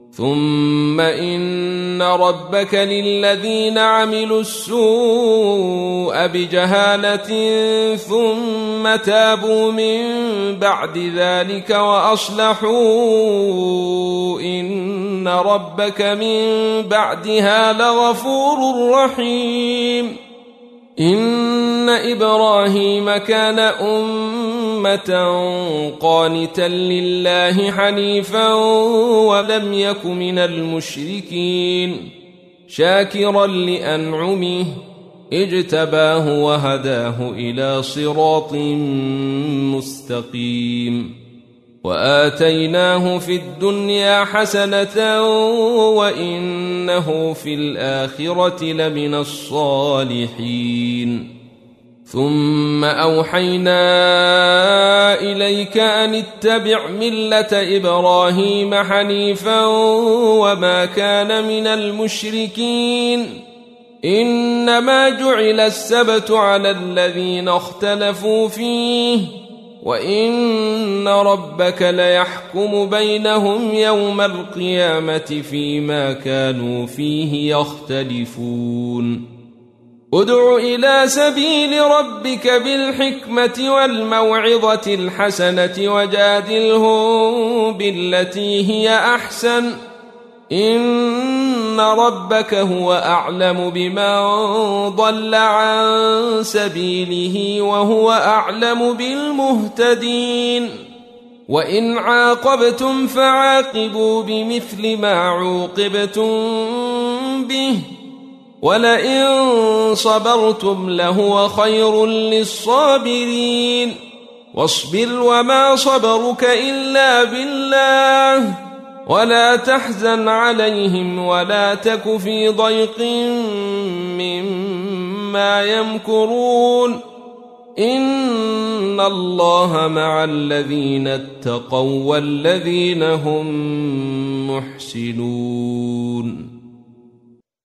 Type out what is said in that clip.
ثم إن ربك للذين عملوا السوء بجهالة ثم تابوا من بعد ذلك وأصلحوا إن ربك من بعدها لغفور رحيم. إن إبراهيم كان أمة قانتا لله حنيفا ولم يك من المشركين شاكرا لأنعمه اجتباه وهداه إلى صراط مستقيم. وآتيناه في الدنيا حسنة وإنه في الآخرة لمن الصالحين. ثم أوحينا إليك أن اتبع ملة إبراهيم حنيفا وما كان من المشركين. إنما جعل السبت على الذين اختلفوا فيه وإن ربك ليحكم بينهم يوم القيامة فيما كانوا فيه يختلفون. ادع إلى سبيل ربك بالحكمة والموعظة الحسنة وجادلهم بالتي هي أحسن إن ربك هو أعلم بمن ضل عن سبيله وهو أعلم بالمهتدين. وإن عاقبتم فعاقبوا بمثل ما عوقبتم به ولئن صبرتم لهو خير للصابرين. واصبر وما صبرك إلا بالله ولا تحزن عليهم ولا تك في ضيق مما يمكرون. إن الله مع الذين اتقوا والذين هم محسنون.